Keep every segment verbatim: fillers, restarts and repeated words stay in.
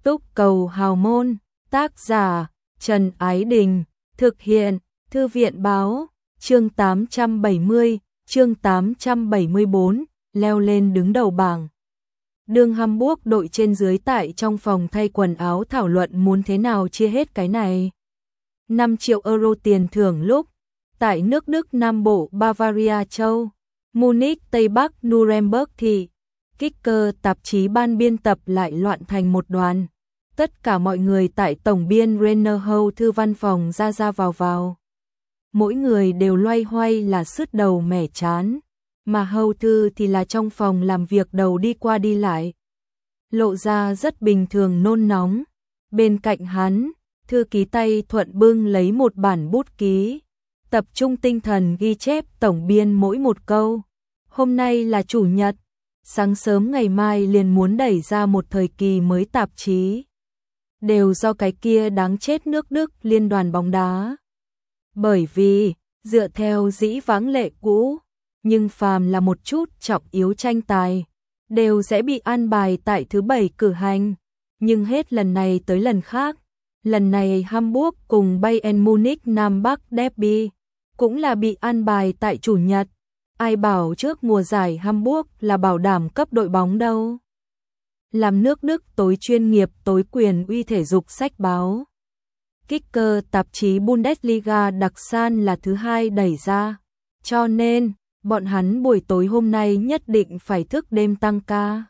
Túc cầu hào môn, tác giả, Trần Ái Đình, thực hiện, Thư viện báo, chương tám trăm bảy mươi, chương tám trăm bảy mươi tư, leo lên đứng đầu bảng. Đường Hamburg đội trên dưới tại trong phòng thay quần áo thảo luận muốn thế nào chia hết cái này. năm triệu euro tiền thưởng lúc, tại nước Đức Nam Bộ Bavaria Châu, Munich Tây Bắc Nuremberg thì, Kicker tạp chí ban biên tập lại loạn thành một đoàn. Tất cả mọi người tại tổng biên Renner Hầu thư văn phòng ra ra vào vào. Mỗi người đều loay hoay là sứt đầu mẻ chán, mà Hầu thư thì là trong phòng làm việc đầu đi qua đi lại. Lộ ra rất bình thường nôn nóng. Bên cạnh hắn, thư ký tay thuận bưng lấy một bản bút ký, tập trung tinh thần ghi chép tổng biên mỗi một câu. Hôm nay là chủ nhật, sáng sớm ngày mai liền muốn đẩy ra một thời kỳ mới tạp chí. Đều do cái kia đáng chết nước Đức liên đoàn bóng đá. Bởi vì, dựa theo dĩ vãng lệ cũ, nhưng phàm là một chút trọng yếu tranh tài, đều sẽ bị an bài tại thứ bảy cử hành. Nhưng hết lần này tới lần khác, lần này Hamburg cùng Bayern Munich Nam Bắc Derby, cũng là bị an bài tại chủ nhật. Ai bảo trước mùa giải Hamburg là bảo đảm cấp đội bóng đâu. Làm nước Đức tối chuyên nghiệp tối quyền uy thể dục sách báo. Kicker tạp chí Bundesliga đặc san là thứ hai đẩy ra. Cho nên, bọn hắn buổi tối hôm nay nhất định phải thức đêm tăng ca.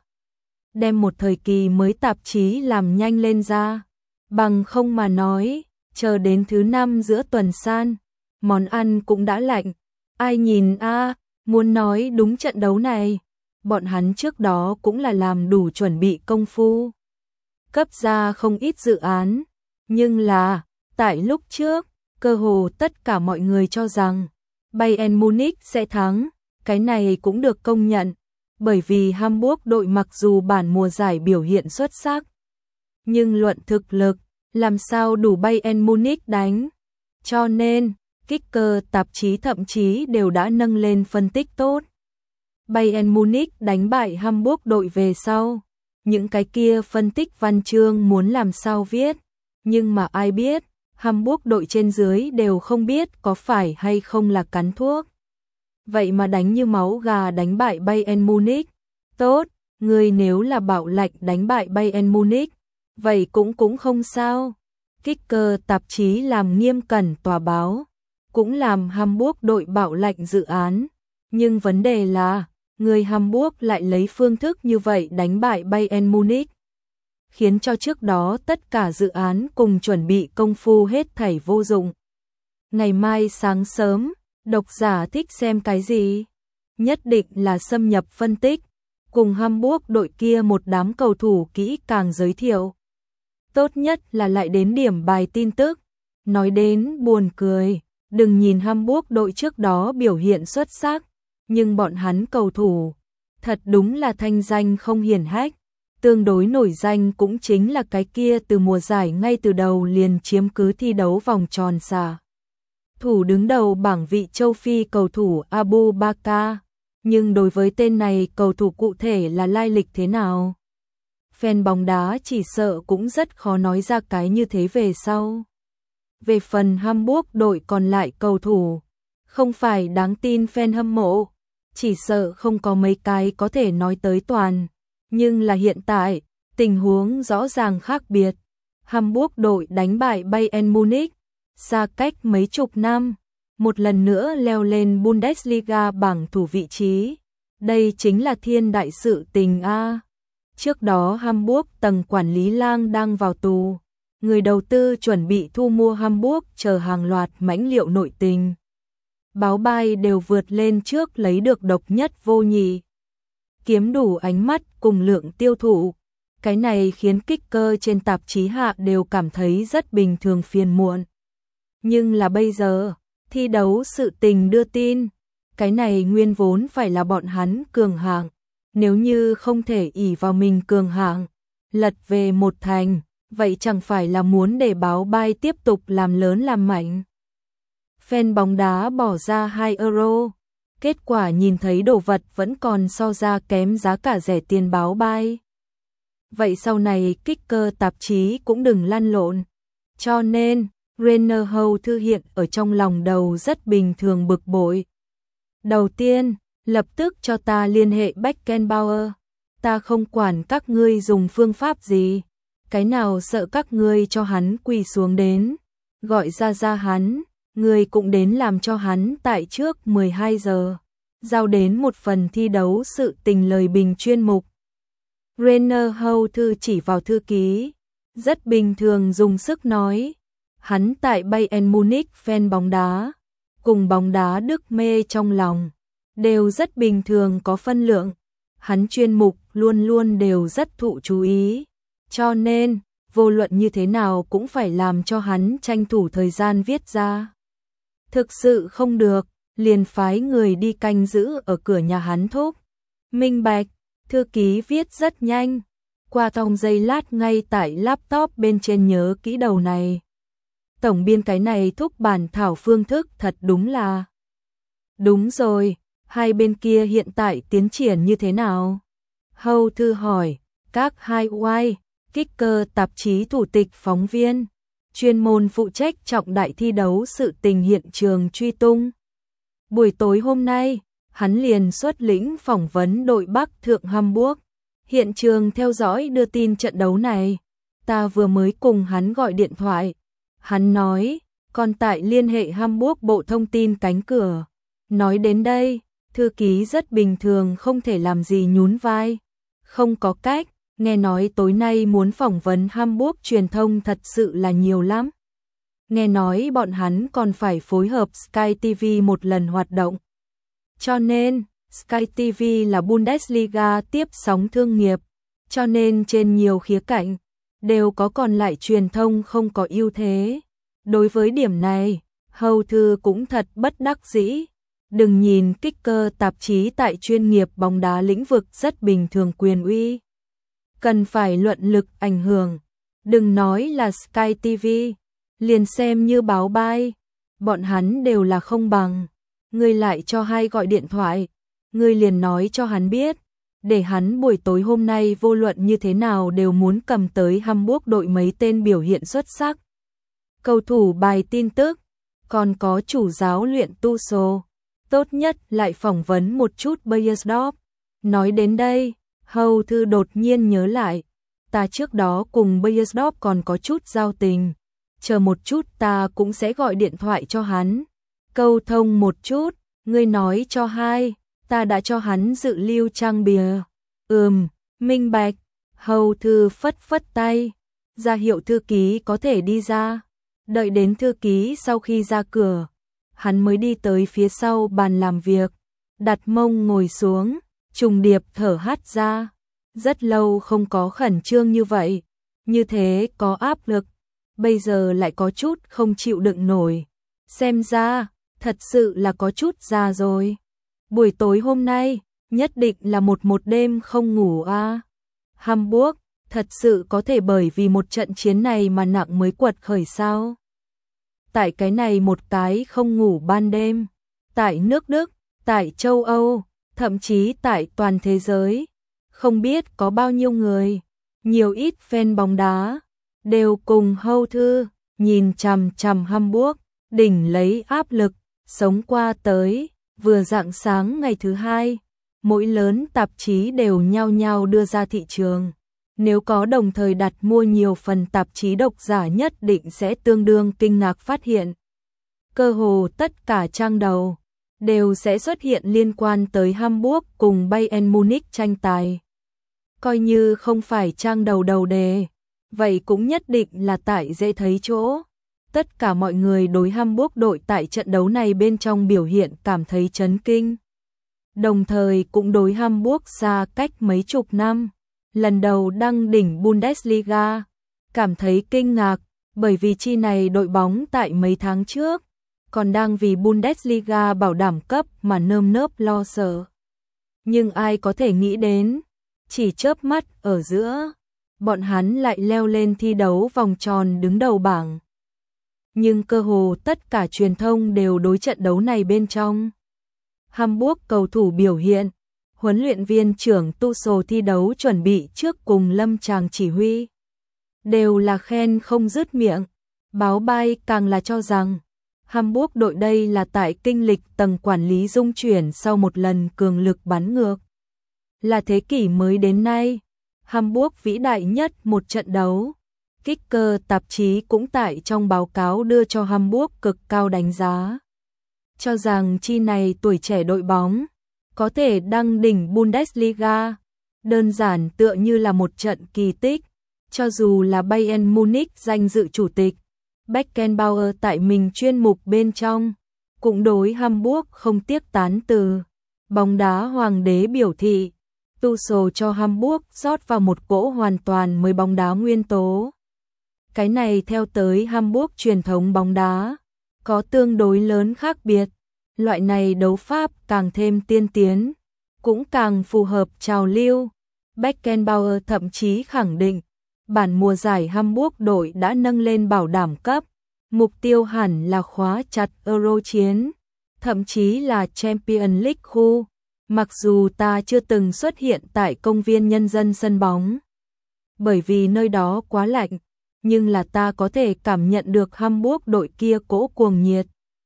Đem một thời kỳ mới tạp chí làm nhanh lên ra. Bằng không mà nói, chờ đến thứ năm giữa tuần san, món ăn cũng đã lạnh. Ai nhìn a, muốn nói đúng trận đấu này. Bọn hắn trước đó cũng là làm đủ chuẩn bị công phu. Cấp ra không ít dự án. Nhưng là, tại lúc trước, cơ hồ tất cả mọi người cho rằng Bayern Munich sẽ thắng. Cái này cũng được công nhận. Bởi vì Hamburg đội mặc dù bản mùa giải biểu hiện xuất sắc, nhưng luận thực lực, làm sao đủ Bayern Munich đánh. Cho nên, Kicker tạp chí thậm chí đều đã nâng lên phân tích tốt. Bayern Munich đánh bại Hamburg đội về sau. Những cái kia phân tích văn chương muốn làm sao viết. Nhưng mà ai biết, Hamburg đội trên dưới đều không biết có phải hay không là cắn thuốc. Vậy mà đánh như máu gà đánh bại Bayern Munich. Tốt, người nếu là bạo lệnh đánh bại Bayern Munich, vậy cũng cũng không sao. Kicker tạp chí làm nghiêm cẩn tòa báo, cũng làm Hamburg đội bạo lệnh dự án. Nhưng vấn đề là, người Hamburg lại lấy phương thức như vậy đánh bại Bayern Munich, khiến cho trước đó tất cả dự án cùng chuẩn bị công phu hết thảy vô dụng. Ngày mai sáng sớm, độc giả thích xem cái gì? Nhất định là xâm nhập phân tích, cùng Hamburg đội kia một đám cầu thủ kỹ càng giới thiệu. Tốt nhất là lại đến điểm bài tin tức. Nói đến buồn cười, đừng nhìn Hamburg đội trước đó biểu hiện xuất sắc, nhưng bọn hắn cầu thủ, thật đúng là thanh danh không hiển hách. Tương đối nổi danh cũng chính là cái kia từ mùa giải ngay từ đầu liền chiếm cứ thi đấu vòng tròn xà thủ đứng đầu bảng vị châu Phi cầu thủ Abu Bakar. Nhưng đối với tên này cầu thủ cụ thể là lai lịch thế nào, fan bóng đá chỉ sợ cũng rất khó nói ra cái như thế về sau. Về phần Hamburg đội còn lại cầu thủ, không phải đáng tin fan hâm mộ, chỉ sợ không có mấy cái có thể nói tới toàn. Nhưng là hiện tại, tình huống rõ ràng khác biệt. Hamburg đội đánh bại Bayern Munich, xa cách mấy chục năm, một lần nữa leo lên Bundesliga bảng thủ vị trí. Đây chính là thiên đại sự tình a. Trước đó Hamburg tầng quản lý lang đang vào tù. Người đầu tư chuẩn bị thu mua Hamburg chờ hàng loạt mãnh liệu nội tình. Báo bay đều vượt lên trước lấy được độc nhất vô nhị. Kiếm đủ ánh mắt cùng lượng tiêu thụ. Cái này khiến Kicker trên tạp chí hạ đều cảm thấy rất bình thường phiền muộn. Nhưng là bây giờ, thi đấu sự tình đưa tin, cái này nguyên vốn phải là bọn hắn cường hạng. Nếu như không thể ỷ vào mình cường hạng, lật về một thành, vậy chẳng phải là muốn để báo bay tiếp tục làm lớn làm mạnh. Fan bóng đá bỏ ra hai euro. Kết quả nhìn thấy đồ vật vẫn còn so ra kém giá cả rẻ tiền báo bay. vậy sau này Kicker tạp chí cũng đừng lăn lộn. Cho nên, Rainer Hầu Thư hiện ở trong lòng đầu rất bình thường bực bội. Đầu tiên, lập tức cho ta liên hệ Beckenbauer. Ta không quản các ngươi dùng phương pháp gì, cái nào sợ các ngươi cho hắn quỳ xuống đến, gọi ra ra hắn, ngươi cũng đến làm cho hắn tại trước mười hai giờ, giao đến một phần thi đấu sự tình lời bình chuyên mục. Rainer Hầu Thư chỉ vào thư ký, rất bình thường dùng sức nói, hắn tại Bayern Munich fan bóng đá, cùng bóng đá Đức mê trong lòng, đều rất bình thường có phân lượng, hắn chuyên mục luôn luôn đều rất thụ chú ý, cho nên, vô luận như thế nào cũng phải làm cho hắn tranh thủ thời gian viết ra. Thực sự không được, liền phái người đi canh giữ ở cửa nhà hắn thúc. Minh bạch, thư ký viết rất nhanh, qua trong giây lát ngay tại laptop bên trên nhớ kỹ đầu này. Tổng biên cái này thúc bản thảo phương thức thật đúng là. Đúng rồi, hai bên kia hiện tại tiến triển như thế nào? Hầu Thư hỏi, các hai oai, Kicker tạp chí thủ tịch phóng viên, chuyên môn phụ trách trọng đại thi đấu sự tình hiện trường truy tung. Buổi tối hôm nay, hắn liền xuất lĩnh phỏng vấn đội Bắc Thượng Hamburg, hiện trường theo dõi đưa tin trận đấu này. Ta vừa mới cùng hắn gọi điện thoại. Hắn nói, còn tại liên hệ Hamburg bộ thông tin cánh cửa. Nói đến đây, thư ký rất bình thường không thể làm gì nhún vai. Không có cách, nghe nói tối nay muốn phỏng vấn Hamburg truyền thông thật sự là nhiều lắm. Nghe nói bọn hắn còn phải phối hợp Sky ti vi một lần hoạt động. Cho nên, Sky ti vi là Bundesliga tiếp sóng thương nghiệp, cho nên trên nhiều khía cạnh, đều có còn lại truyền thông không có ưu thế. Đối với điểm này, Hầu Thư cũng thật bất đắc dĩ. Đừng nhìn Kicker tạp chí tại chuyên nghiệp bóng đá lĩnh vực rất bình thường quyền uy. Cần phải luận lực ảnh hưởng. Đừng nói là Sky ti vi, liền xem như báo bay, bọn hắn đều là không bằng. Ngươi lại cho hai gọi điện thoại, ngươi liền nói cho hắn biết, để hắn buổi tối hôm nay vô luận như thế nào đều muốn cầm tới Hamburg đội mấy tên biểu hiện xuất sắc. Cầu thủ bài tin tức, còn có chủ giáo luyện Tuchel, tốt nhất lại phỏng vấn một chút Beiersdorf. Nói đến đây, Hầu Thư đột nhiên nhớ lại, ta trước đó cùng Beiersdorf còn có chút giao tình, chờ một chút ta cũng sẽ gọi điện thoại cho hắn, câu thông một chút, ngươi nói cho hai, ta đã cho hắn dự lưu trang bìa. Ừm, minh bạch. Hầu Thư phất phất tay, ra hiệu thư ký có thể đi ra. Đợi đến thư ký sau khi ra cửa, hắn mới đi tới phía sau bàn làm việc, đặt mông ngồi xuống, trùng điệp thở hắt ra. Rất lâu không có khẩn trương như vậy, như thế có áp lực, bây giờ lại có chút không chịu đựng nổi. Xem ra, thật sự là có chút già rồi. Buổi tối hôm nay, nhất định là một một đêm không ngủ a. À. Hamburg, thật sự có thể bởi vì một trận chiến này mà nặng mới quật khởi sao? Tại cái này một cái không ngủ ban đêm, tại nước Đức, tại châu Âu, thậm chí tại toàn thế giới, không biết có bao nhiêu người, nhiều ít fan bóng đá, đều cùng Hầu Thư, nhìn chằm chằm Hamburg, đỉnh lấy áp lực, sống qua tới, vừa rạng sáng ngày thứ hai, mỗi lớn tạp chí đều nhao nhao đưa ra thị trường. Nếu có đồng thời đặt mua nhiều phần tạp chí độc giả nhất định sẽ tương đương kinh ngạc phát hiện. Cơ hồ tất cả trang đầu đều sẽ xuất hiện liên quan tới Hamburg cùng Bayern Munich tranh tài. Coi như không phải trang đầu đầu đề, vậy cũng nhất định là tại dễ thấy chỗ. Tất cả mọi người đối Hamburg đội tại trận đấu này bên trong biểu hiện cảm thấy chấn kinh. Đồng thời cũng đối Hamburg xa cách mấy chục năm, lần đầu đăng đỉnh Bundesliga, cảm thấy kinh ngạc, bởi vì chi này đội bóng tại mấy tháng trước, còn đang vì Bundesliga bảo đảm cấp mà nơm nớp lo sợ. Nhưng ai có thể nghĩ đến, chỉ chớp mắt ở giữa, bọn hắn lại leo lên thi đấu vòng tròn đứng đầu bảng. Nhưng cơ hồ tất cả truyền thông đều đối trận đấu này bên trong Hamburg cầu thủ biểu hiện, huấn luyện viên trưởng Tuchel thi đấu chuẩn bị trước cùng lâm chàng chỉ huy. Đều là khen không dứt miệng, báo bay càng là cho rằng Hamburg đội đây là tại kinh lịch tầng quản lý dung chuyển sau một lần cường lực bắn ngược. Là thế kỷ mới đến nay, Hamburg vĩ đại nhất một trận đấu. Kicker tạp chí cũng tại trong báo cáo đưa cho Hamburg cực cao đánh giá. Cho rằng chi này tuổi trẻ đội bóng có thể đăng đỉnh Bundesliga, đơn giản tựa như là một trận kỳ tích. Cho dù là Bayern Munich danh dự chủ tịch Beckenbauer tại mình chuyên mục bên trong, cũng đối Hamburg không tiếc tán từ. Bóng đá hoàng đế biểu thị, Tuchel cho Hamburg rót vào một cỗ hoàn toàn mới bóng đá nguyên tố. Cái này theo tới Hamburg truyền thống bóng đá, có tương đối lớn khác biệt. Loại này đấu pháp càng thêm tiên tiến, cũng càng phù hợp trào lưu. Beckenbauer thậm chí khẳng định, bản mùa giải Hamburg đội đã nâng lên bảo đảm cấp, mục tiêu hẳn là khóa chặt Euro chiến, thậm chí là Champions League khu, mặc dù ta chưa từng xuất hiện tại công viên nhân dân sân bóng, bởi vì nơi đó quá lạnh, nhưng là ta có thể cảm nhận được Hamburg đội kia cỗ cuồng nhiệt,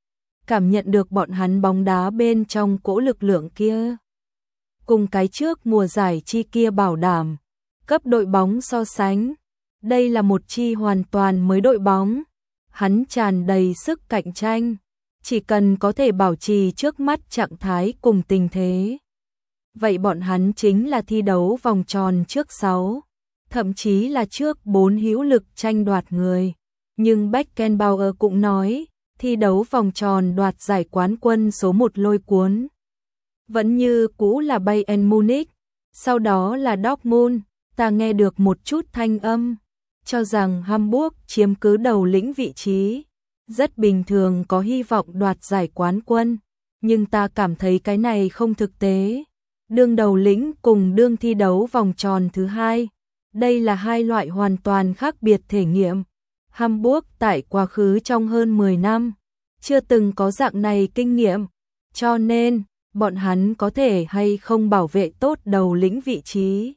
cảm nhận được bọn hắn bóng đá bên trong cỗ lực lượng kia. Cùng cái trước mùa giải chi kia bảo đảm, cấp đội bóng so sánh, đây là một chi hoàn toàn mới đội bóng, hắn tràn đầy sức cạnh tranh, chỉ cần có thể bảo trì trước mắt trạng thái cùng tình thế. Vậy bọn hắn chính là thi đấu vòng tròn trước sáu, thậm chí là trước bốn hữu lực tranh đoạt người. Nhưng Beckenbauer cũng nói, thi đấu vòng tròn đoạt giải quán quân số một lôi cuốn. Vẫn như cũ là Bayern Munich, sau đó là Dortmund, ta nghe được một chút thanh âm, cho rằng Hamburg chiếm cứ đầu lĩnh vị trí, rất bình thường có hy vọng đoạt giải quán quân, nhưng ta cảm thấy cái này không thực tế. Đương đầu lĩnh cùng đương thi đấu vòng tròn thứ hai, đây là hai loại hoàn toàn khác biệt thể nghiệm. Hamburg tại quá khứ trong hơn mười năm, chưa từng có dạng này kinh nghiệm, cho nên, bọn hắn có thể hay không bảo vệ tốt đầu lĩnh vị trí.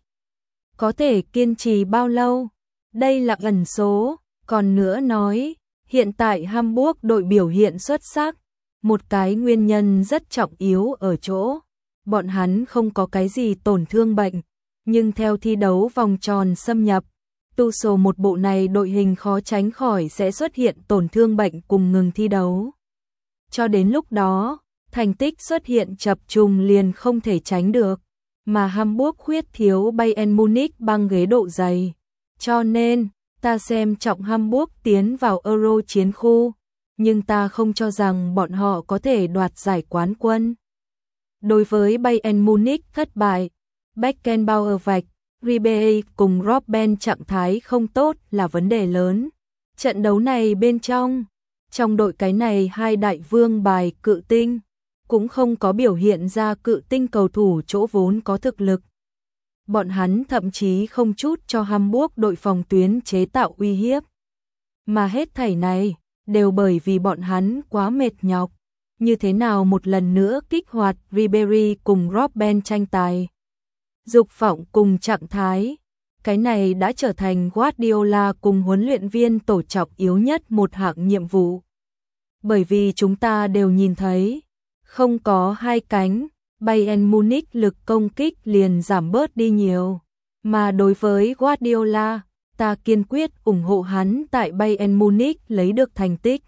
Có thể kiên trì bao lâu? Đây là ẩn số, còn nữa nói, hiện tại Hamburg đội biểu hiện xuất sắc, một cái nguyên nhân rất trọng yếu ở chỗ, bọn hắn không có cái gì tổn thương bệnh, nhưng theo thi đấu vòng tròn xâm nhập, Tuchel một bộ này đội hình khó tránh khỏi sẽ xuất hiện tổn thương bệnh cùng ngừng thi đấu. Cho đến lúc đó, thành tích xuất hiện chập trùng liền không thể tránh được, mà Hamburg khuyết thiếu Bayern Munich băng ghế độ dày. Cho nên, ta xem trọng Hamburg tiến vào Euro chiến khu, nhưng ta không cho rằng bọn họ có thể đoạt giải quán quân. Đối với Bayern Munich thất bại, Beckenbauer vạch, Ribery cùng Robben trạng thái không tốt là vấn đề lớn. Trận đấu này bên trong, trong đội cái này hai đại vương bài cự tinh, cũng không có biểu hiện ra cự tinh cầu thủ chỗ vốn có thực lực. Bọn hắn thậm chí không chút cho Hamburg đội phòng tuyến chế tạo uy hiếp. Mà hết thảy này, đều bởi vì bọn hắn quá mệt nhọc. Như thế nào một lần nữa kích hoạt Ribery cùng Robben tranh tài. Dục vọng cùng trạng thái, cái này đã trở thành Guardiola cùng huấn luyện viên tổ trọng yếu nhất một hạng nhiệm vụ. Bởi vì chúng ta đều nhìn thấy, không có hai cánh, Bayern Munich lực công kích liền giảm bớt đi nhiều. Mà đối với Guardiola, ta kiên quyết ủng hộ hắn tại Bayern Munich lấy được thành tích.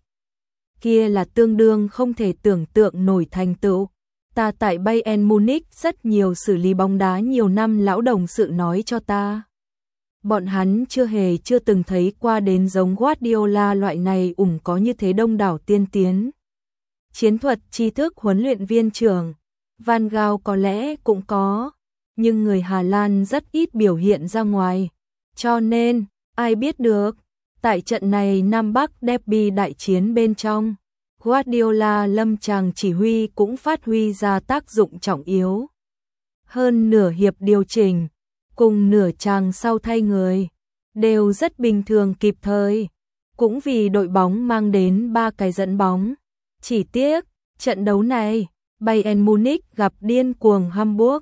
Kia là tương đương không thể tưởng tượng nổi thành tựu. Ta tại Bayern Munich rất nhiều xử lý bóng đá nhiều năm lão đồng sự nói cho ta. Bọn hắn chưa hề chưa từng thấy qua đến giống Guardiola loại này ủng có như thế đông đảo tiên tiến. Chiến thuật tri thức huấn luyện viên trưởng, Van Gaal có lẽ cũng có, nhưng người Hà Lan rất ít biểu hiện ra ngoài. Cho nên, ai biết được, tại trận này Nam Bắc derby đại chiến bên trong, Guardiola lâm chàng chỉ huy cũng phát huy ra tác dụng trọng yếu. Hơn nửa hiệp điều chỉnh, cùng nửa chàng sau thay người, đều rất bình thường kịp thời, cũng vì đội bóng mang đến ba cái dẫn bóng. Chỉ tiếc, trận đấu này, Bayern Munich gặp điên cuồng Hamburg,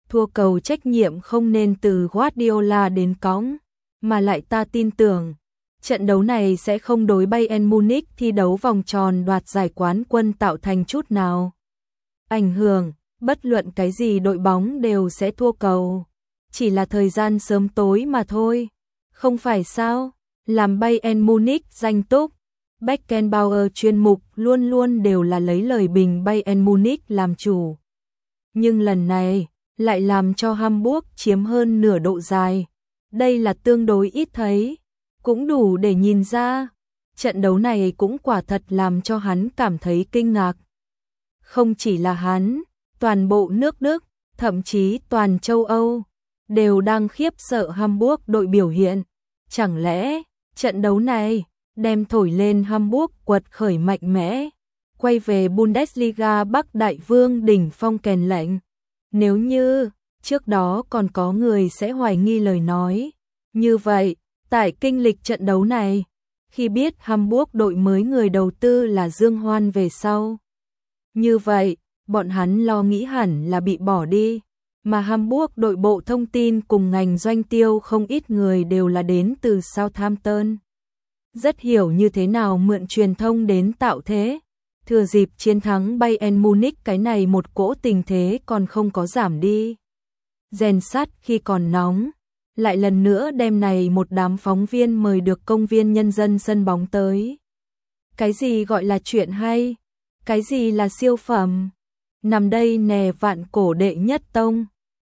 thua cầu trách nhiệm không nên từ Guardiola đến cõng, mà lại ta tin tưởng trận đấu này sẽ không đối Bayern Munich thi đấu vòng tròn đoạt giải quán quân tạo thành chút nào ảnh hưởng, bất luận cái gì đội bóng đều sẽ thua cầu, chỉ là thời gian sớm tối mà thôi, không phải sao? Làm Bayern Munich danh túc, Beckenbauer chuyên mục luôn luôn đều là lấy lời bình Bayern Munich làm chủ. Nhưng lần này, lại làm cho Hamburg chiếm hơn nửa độ dài. Đây là tương đối ít thấy, cũng đủ để nhìn ra. Trận đấu này cũng quả thật làm cho hắn cảm thấy kinh ngạc. Không chỉ là hắn, toàn bộ nước Đức, thậm chí toàn châu Âu, đều đang khiếp sợ Hamburg đội biểu hiện. Chẳng lẽ, trận đấu này, đem thổi lên Hamburg quật khởi mạnh mẽ, quay về Bundesliga Bắc Đại Vương đỉnh phong kèn lệnh. Nếu như, trước đó còn có người sẽ hoài nghi lời nói. Như vậy, tại kinh lịch trận đấu này, khi biết Hamburg đội mới người đầu tư là Dương Hoan về sau. Như vậy, bọn hắn lo nghĩ hẳn là bị bỏ đi, mà Hamburg đội bộ thông tin cùng ngành doanh tiêu không ít người đều là đến từ Southampton. Rất hiểu như thế nào mượn truyền thông đến tạo thế. Thừa dịp chiến thắng Bayern Munich cái này một cỗ tình thế còn không có giảm đi. Rèn sắt khi còn nóng, lại lần nữa đem này một đám phóng viên mời được công viên nhân dân sân bóng tới. Cái gì gọi là chuyện hay? Cái gì là siêu phẩm? Nằm đây nè vạn cổ đệ nhất tông.